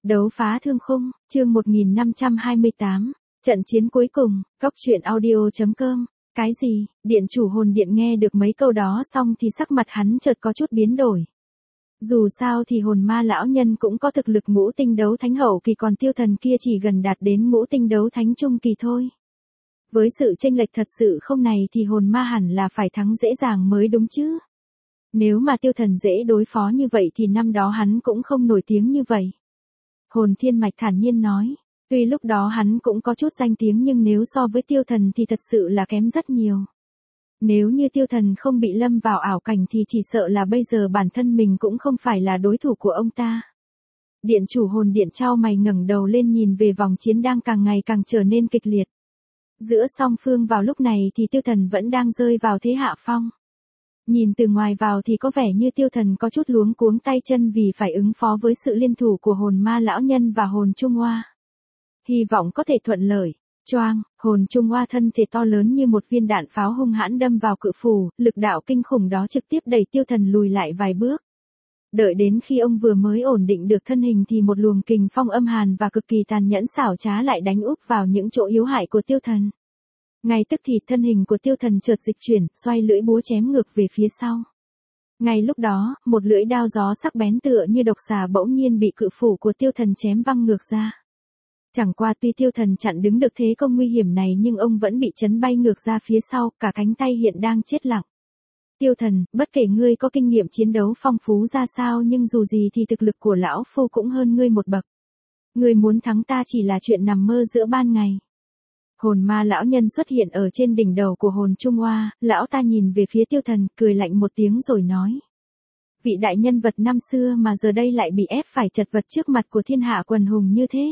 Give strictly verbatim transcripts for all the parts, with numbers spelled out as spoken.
Đấu phá thương khung, chương một nghìn năm trăm hai mươi tám, trận chiến cuối cùng, góc truyện audio chấm com. Cái gì? Điện chủ hồn điện nghe được mấy câu đó xong thì sắc mặt hắn chợt có chút biến đổi. Dù sao thì hồn ma lão nhân cũng có thực lực ngũ tinh đấu thánh hậu kỳ, còn tiêu thần kia chỉ gần đạt đến ngũ tinh đấu thánh trung kỳ thôi. Với sự chênh lệch thật sự không này thì hồn ma hẳn là phải thắng dễ dàng mới đúng chứ. Nếu mà tiêu thần dễ đối phó như vậy thì năm đó hắn cũng không nổi tiếng như vậy. Hồn thiên mạch thản nhiên nói, tuy lúc đó hắn cũng có chút danh tiếng nhưng nếu so với tiêu thần thì thật sự là kém rất nhiều. Nếu như tiêu thần không bị lâm vào ảo cảnh thì chỉ sợ là bây giờ bản thân mình cũng không phải là đối thủ của ông ta. Điện chủ hồn điện trao mày ngẩng đầu lên nhìn về vòng chiến đang càng ngày càng trở nên kịch liệt. Giữa song phương vào lúc này thì tiêu thần vẫn đang rơi vào thế hạ phong. Nhìn từ ngoài vào thì có vẻ như tiêu thần có chút luống cuống tay chân vì phải ứng phó với sự liên thủ của hồn ma lão nhân và hồn Trung Hoa. Hy vọng có thể thuận lợi. Choang, hồn Trung Hoa thân thể to lớn như một viên đạn pháo hung hãn đâm vào cự phủ, lực đạo kinh khủng đó trực tiếp đẩy tiêu thần lùi lại vài bước. Đợi đến khi ông vừa mới ổn định được thân hình thì một luồng kình phong âm hàn và cực kỳ tàn nhẫn xảo trá lại đánh úp vào những chỗ yếu hại của tiêu thần. Ngay tức thì thân hình của tiêu thần chợt dịch chuyển, xoay lưỡi búa chém ngược về phía sau. Ngay lúc đó, một lưỡi đao gió sắc bén tựa như độc xà bỗng nhiên bị cự phủ của tiêu thần chém văng ngược ra. Chẳng qua tuy tiêu thần chặn đứng được thế công nguy hiểm này nhưng ông vẫn bị chấn bay ngược ra phía sau, cả cánh tay hiện đang chết lặng. Tiêu thần, bất kể ngươi có kinh nghiệm chiến đấu phong phú ra sao nhưng dù gì thì thực lực của lão phu cũng hơn ngươi một bậc. Ngươi muốn thắng ta chỉ là chuyện nằm mơ giữa ban ngày. Hồn ma lão nhân xuất hiện ở trên đỉnh đầu của hồn Trung Hoa, lão ta nhìn về phía tiêu thần, cười lạnh một tiếng rồi nói. Vị đại nhân vật năm xưa mà giờ đây lại bị ép phải chật vật trước mặt của thiên hạ quần hùng như thế.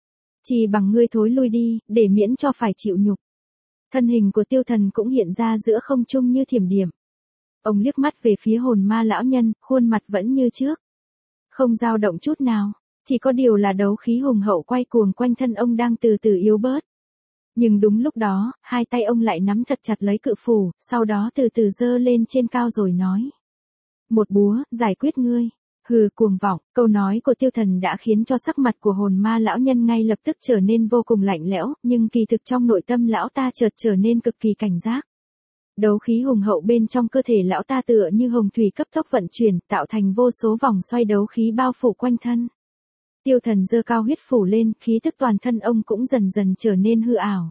Chỉ bằng ngươi thối lui đi, để miễn cho phải chịu nhục. Thân hình của tiêu thần cũng hiện ra giữa không trung như thiểm điểm. Ông liếc mắt về phía hồn ma lão nhân, khuôn mặt vẫn như trước. Không dao động chút nào, chỉ có điều là đấu khí hùng hậu quay cuồng quanh thân ông đang từ từ yếu bớt. Nhưng đúng lúc đó, hai tay ông lại nắm thật chặt lấy cự phủ, sau đó từ từ giơ lên trên cao rồi nói. Một búa, giải quyết ngươi. Hừ, cuồng vọng, câu nói của tiêu thần đã khiến cho sắc mặt của hồn ma lão nhân ngay lập tức trở nên vô cùng lạnh lẽo, nhưng kỳ thực trong nội tâm lão ta chợt trở nên cực kỳ cảnh giác. Đấu khí hùng hậu bên trong cơ thể lão ta tựa như hồng thủy cấp tốc vận chuyển, tạo thành vô số vòng xoay đấu khí bao phủ quanh thân. Tiêu thần giơ cao huyết phủ lên, khí tức toàn thân ông cũng dần dần trở nên hư ảo.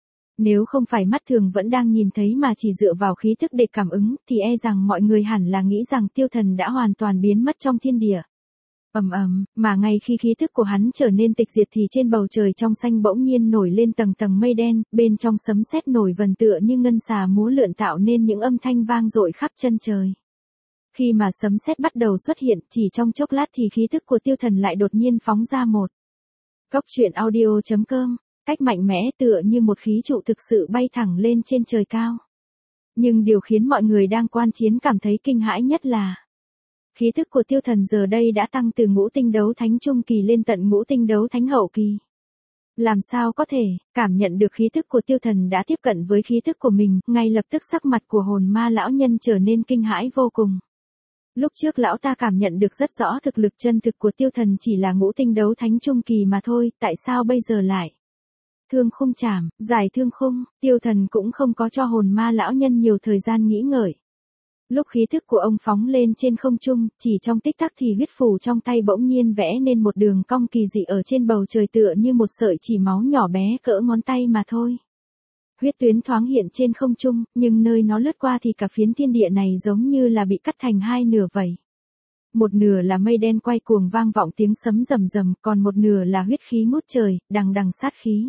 Nếu không phải mắt thường vẫn đang nhìn thấy mà chỉ dựa vào khí tức để cảm ứng, thì e rằng mọi người hẳn là nghĩ rằng tiêu thần đã hoàn toàn biến mất trong thiên địa. Ầm ầm, mà ngay khi khí tức của hắn trở nên tịch diệt thì trên bầu trời trong xanh bỗng nhiên nổi lên tầng tầng mây đen, bên trong sấm sét nổi vần tựa như ngân xà múa lượn tạo nên những âm thanh vang dội khắp chân trời. Khi mà sấm sét bắt đầu xuất hiện, chỉ trong chốc lát thì khí tức của tiêu thần lại đột nhiên phóng ra một. Góc truyện audio chấm com, cách mạnh mẽ tựa như một khí trụ thực sự bay thẳng lên trên trời cao. Nhưng điều khiến mọi người đang quan chiến cảm thấy kinh hãi nhất là khí tức của tiêu thần giờ đây đã tăng từ ngũ tinh đấu thánh trung kỳ lên tận ngũ tinh đấu thánh hậu kỳ. Làm sao có thể, cảm nhận được khí tức của tiêu thần đã tiếp cận với khí tức của mình, ngay lập tức sắc mặt của hồn ma lão nhân trở nên kinh hãi vô cùng. Lúc trước lão ta cảm nhận được rất rõ thực lực chân thực của tiêu thần chỉ là ngũ tinh đấu thánh trung kỳ mà thôi, tại sao bây giờ lại? Thương khung chảm, giải thương khung, tiêu thần cũng không có cho hồn ma lão nhân nhiều thời gian nghĩ ngợi. Lúc khí thức của ông phóng lên trên không trung, chỉ trong tích tắc thì huyết phù trong tay bỗng nhiên vẽ nên một đường cong kỳ dị ở trên bầu trời tựa như một sợi chỉ máu nhỏ bé cỡ ngón tay mà thôi. Huyết tuyến thoáng hiện trên không trung, nhưng nơi nó lướt qua thì cả phiến thiên địa này giống như là bị cắt thành hai nửa vậy. Một nửa là mây đen quay cuồng vang vọng tiếng sấm rầm rầm, còn một nửa là huyết khí ngút trời, đằng đằng sát khí.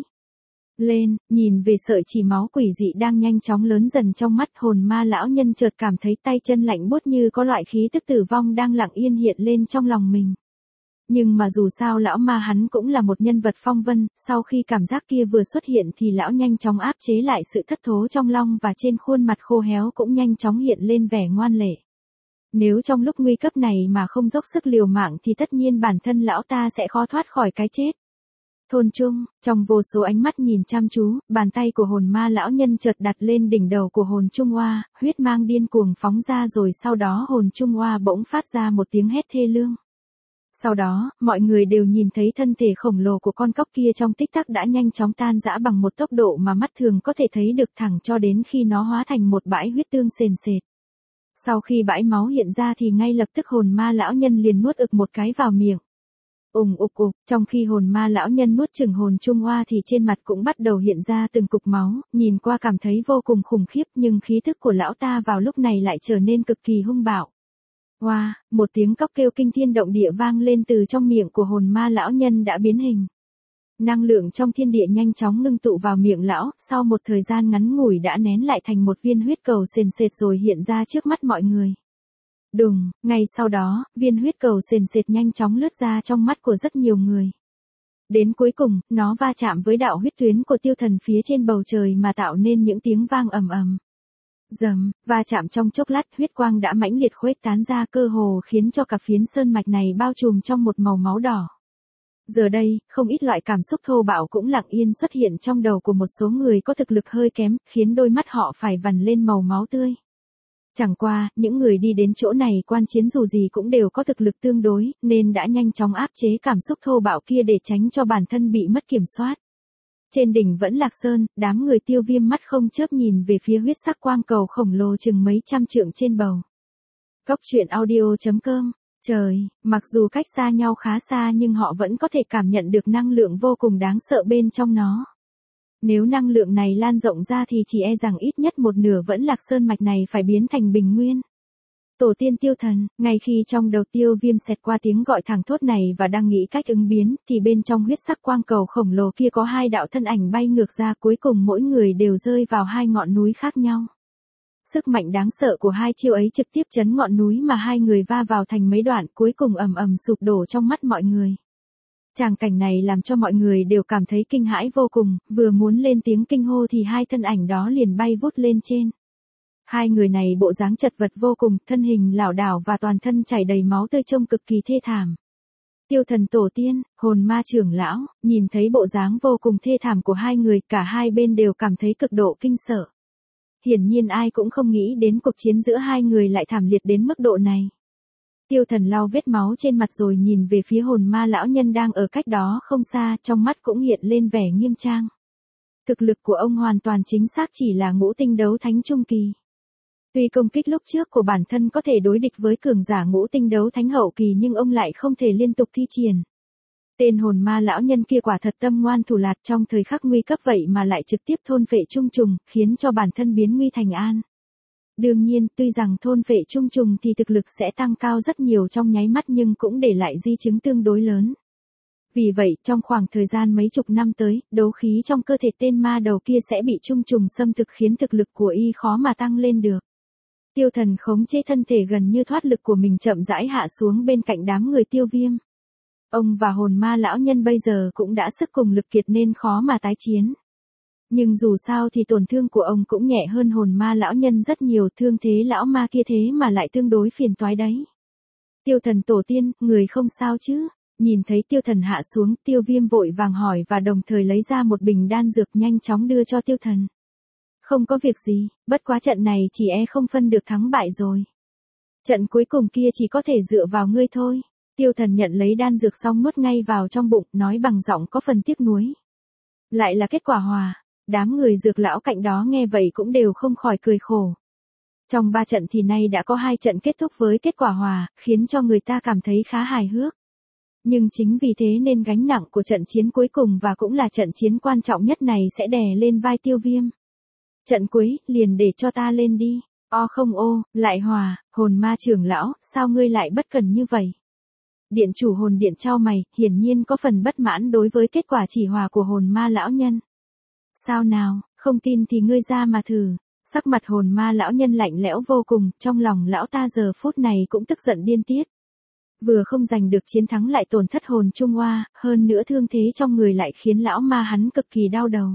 Lên, nhìn về sợi chỉ máu quỷ dị đang nhanh chóng lớn dần trong mắt hồn ma lão nhân chợt cảm thấy tay chân lạnh buốt như có loại khí tức tử vong đang lặng yên hiện lên trong lòng mình. Nhưng mà dù sao lão ma hắn cũng là một nhân vật phong vân, sau khi cảm giác kia vừa xuất hiện thì lão nhanh chóng áp chế lại sự thất thố trong lòng và trên khuôn mặt khô héo cũng nhanh chóng hiện lên vẻ ngoan lệ. Nếu trong lúc nguy cấp này mà không dốc sức liều mạng thì tất nhiên bản thân lão ta sẽ khó thoát khỏi cái chết. Thôn Trung, trong vô số ánh mắt nhìn chăm chú, bàn tay của hồn ma lão nhân chợt đặt lên đỉnh đầu của hồn Trung Hoa, huyết mang điên cuồng phóng ra rồi sau đó hồn Trung Hoa bỗng phát ra một tiếng hét thê lương. Sau đó, mọi người đều nhìn thấy thân thể khổng lồ của con cóc kia trong tích tắc đã nhanh chóng tan rã bằng một tốc độ mà mắt thường có thể thấy được thẳng cho đến khi nó hóa thành một bãi huyết tương sền sệt. Sau khi bãi máu hiện ra thì ngay lập tức hồn ma lão nhân liền nuốt ực một cái vào miệng. Ùng ục ục, trong khi hồn ma lão nhân nuốt chửng hồn trung hoa thì trên mặt cũng bắt đầu hiện ra từng cục máu, nhìn qua cảm thấy vô cùng khủng khiếp nhưng khí thức của lão ta vào lúc này lại trở nên cực kỳ hung bạo. Hoa, wow, một tiếng cóc kêu kinh thiên động địa vang lên từ trong miệng của hồn ma lão nhân đã biến hình. Năng lượng trong thiên địa nhanh chóng ngưng tụ vào miệng lão, sau một thời gian ngắn ngủi đã nén lại thành một viên huyết cầu sền sệt rồi hiện ra trước mắt mọi người. Đùng, ngay sau đó, viên huyết cầu sền sệt nhanh chóng lướt ra trong mắt của rất nhiều người. Đến cuối cùng, nó va chạm với đạo huyết tuyến của tiêu thần phía trên bầu trời mà tạo nên những tiếng vang ầm ầm. Dầm, va chạm trong chốc lát huyết quang đã mãnh liệt khuếch tán ra cơ hồ khiến cho cả phiến sơn mạch này bao trùm trong một màu máu đỏ. Giờ đây, không ít loại cảm xúc thô bạo cũng lặng yên xuất hiện trong đầu của một số người có thực lực hơi kém, khiến đôi mắt họ phải vằn lên màu máu tươi. Chẳng qua, những người đi đến chỗ này quan chiến dù gì cũng đều có thực lực tương đối, nên đã nhanh chóng áp chế cảm xúc thô bạo kia để tránh cho bản thân bị mất kiểm soát. Trên đỉnh Vẫn Lạc Sơn, đám người Tiêu Viêm mắt không chớp nhìn về phía huyết sắc quang cầu khổng lồ chừng mấy trăm trượng trên bầu. Cóc truyện audio chấm com. Trời, mặc dù cách xa nhau khá xa nhưng họ vẫn có thể cảm nhận được năng lượng vô cùng đáng sợ bên trong nó. Nếu năng lượng này lan rộng ra thì chỉ e rằng ít nhất một nửa Vẫn Lạc Sơn mạch này phải biến thành bình nguyên. Tổ tiên Tiêu Thần, ngay khi trong đầu Tiêu Viêm xẹt qua tiếng gọi thẳng thốt này và đang nghĩ cách ứng biến, thì bên trong huyết sắc quang cầu khổng lồ kia có hai đạo thân ảnh bay ngược ra, cuối cùng mỗi người đều rơi vào hai ngọn núi khác nhau. Sức mạnh đáng sợ của hai chiêu ấy trực tiếp chấn ngọn núi mà hai người va vào thành mấy đoạn, cuối cùng ầm ầm sụp đổ trong mắt mọi người. Tràng cảnh này làm cho mọi người đều cảm thấy kinh hãi vô cùng, vừa muốn lên tiếng kinh hô thì hai thân ảnh đó liền bay vút lên trên. Hai người này bộ dáng chật vật vô cùng, thân hình lảo đảo và toàn thân chảy đầy máu tươi trông cực kỳ thê thảm. Tiêu Thần tổ tiên, hồn ma trưởng lão, nhìn thấy bộ dáng vô cùng thê thảm của hai người, cả hai bên đều cảm thấy cực độ kinh sợ. Hiển nhiên ai cũng không nghĩ đến cuộc chiến giữa hai người lại thảm liệt đến mức độ này. Tiêu Thần lau vết máu trên mặt rồi nhìn về phía hồn ma lão nhân đang ở cách đó không xa, trong mắt cũng hiện lên vẻ nghiêm trang. Thực lực của ông hoàn toàn chính xác chỉ là ngũ tinh đấu thánh trung kỳ. Tuy công kích lúc trước của bản thân có thể đối địch với cường giả ngũ tinh đấu thánh hậu kỳ nhưng ông lại không thể liên tục thi triển. Tên hồn ma lão nhân kia quả thật tâm ngoan thủ lạt, trong thời khắc nguy cấp vậy mà lại trực tiếp thôn phệ trung trùng, khiến cho bản thân biến nguy thành an. Đương nhiên, tuy rằng thôn phệ trung trùng thì thực lực sẽ tăng cao rất nhiều trong nháy mắt nhưng cũng để lại di chứng tương đối lớn. Vì vậy, trong khoảng thời gian mấy chục năm tới, đấu khí trong cơ thể tên ma đầu kia sẽ bị trung trùng xâm thực khiến thực lực của y khó mà tăng lên được. Tiêu Thần khống chế thân thể gần như thoát lực của mình chậm rãi hạ xuống bên cạnh đám người Tiêu Viêm. Ông và hồn ma lão nhân bây giờ cũng đã sức cùng lực kiệt nên khó mà tái chiến. Nhưng dù sao thì tổn thương của ông cũng nhẹ hơn hồn ma lão nhân rất nhiều, thương thế lão ma kia thế mà lại tương đối phiền toái đấy. Tiêu Thần tổ tiên, người không sao chứ? Nhìn thấy Tiêu Thần hạ xuống, Tiêu Viêm vội vàng hỏi và đồng thời lấy ra một bình đan dược nhanh chóng đưa cho Tiêu Thần. Không có việc gì, bất quá trận này chỉ e không phân được thắng bại rồi. Trận cuối cùng kia chỉ có thể dựa vào ngươi thôi. Tiêu Thần nhận lấy đan dược xong nuốt ngay vào trong bụng, nói bằng giọng có phần tiếc nuối. Lại là kết quả hòa. Đám người dược lão cạnh đó nghe vậy cũng đều không khỏi cười khổ. Trong ba trận thì nay đã có hai trận kết thúc với kết quả hòa, khiến cho người ta cảm thấy khá hài hước. Nhưng chính vì thế nên gánh nặng của trận chiến cuối cùng và cũng là trận chiến quan trọng nhất này sẽ đè lên vai Tiêu Viêm. Trận cuối, liền để cho ta lên đi. O không ô, lại hòa, hồn ma trưởng lão, sao ngươi lại bất cần như vậy? Điện chủ hồn điện chau mày, hiển nhiên có phần bất mãn đối với kết quả chỉ hòa của hồn ma lão nhân. Sao nào, không tin thì ngươi ra mà thử. Sắc mặt hồn ma lão nhân lạnh lẽo vô cùng, trong lòng lão ta giờ phút này cũng tức giận điên tiết. Vừa không giành được chiến thắng lại tổn thất hồn trung hoa, hơn nữa thương thế trong người lại khiến lão ma hắn cực kỳ đau đầu.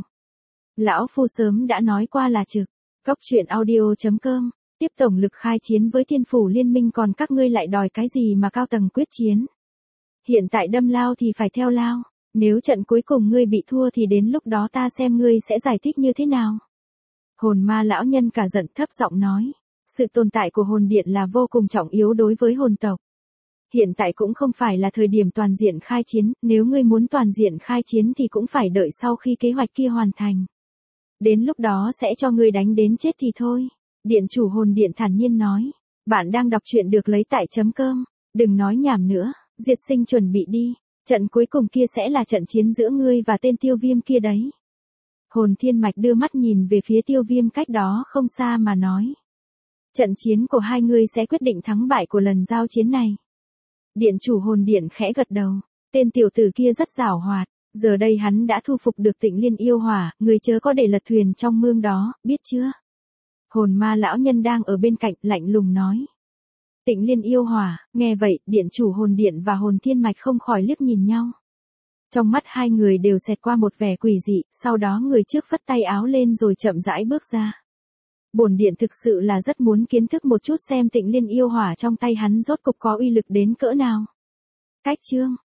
Lão phu sớm đã nói qua là trực. Cóc truyện audio chấm com. Tiếp tổng lực khai chiến với thiên phủ liên minh, còn các ngươi lại đòi cái gì mà cao tầng quyết chiến. Hiện tại đâm lao thì phải theo lao. Nếu trận cuối cùng ngươi bị thua thì đến lúc đó ta xem ngươi sẽ giải thích như thế nào. Hồn ma lão nhân cả giận thấp giọng nói. Sự tồn tại của hồn điện là vô cùng trọng yếu đối với hồn tộc. Hiện tại cũng không phải là thời điểm toàn diện khai chiến, nếu ngươi muốn toàn diện khai chiến thì cũng phải đợi sau khi kế hoạch kia hoàn thành. Đến lúc đó sẽ cho ngươi đánh đến chết thì thôi. Điện chủ hồn điện thản nhiên nói. Bạn đang đọc truyện được lấy tại chấm cơm. Đừng nói nhảm nữa, Diệt Sinh chuẩn bị đi. Trận cuối cùng kia sẽ là trận chiến giữa ngươi và tên Tiêu Viêm kia đấy. Hồn Thiên Mạch đưa mắt nhìn về phía Tiêu Viêm cách đó không xa mà nói. Trận chiến của hai ngươi sẽ quyết định thắng bại của lần giao chiến này. Điện chủ hồn điện khẽ gật đầu. Tên tiểu tử kia rất giảo hoạt. Giờ đây hắn đã thu phục được Tịnh Liên yêu hỏa, người chớ có để lật thuyền trong mương đó, biết chưa? Hồn ma lão nhân đang ở bên cạnh lạnh lùng nói. Tịnh Liên yêu hỏa, nghe vậy, điện chủ hồn điện và hồn thiên mạch không khỏi liếc nhìn nhau. Trong mắt hai người đều xẹt qua một vẻ quỷ dị, sau đó người trước phất tay áo lên rồi chậm rãi bước ra. Bổn điện thực sự là rất muốn kiến thức một chút xem Tịnh Liên yêu hỏa trong tay hắn rốt cục có uy lực đến cỡ nào. Cách chương,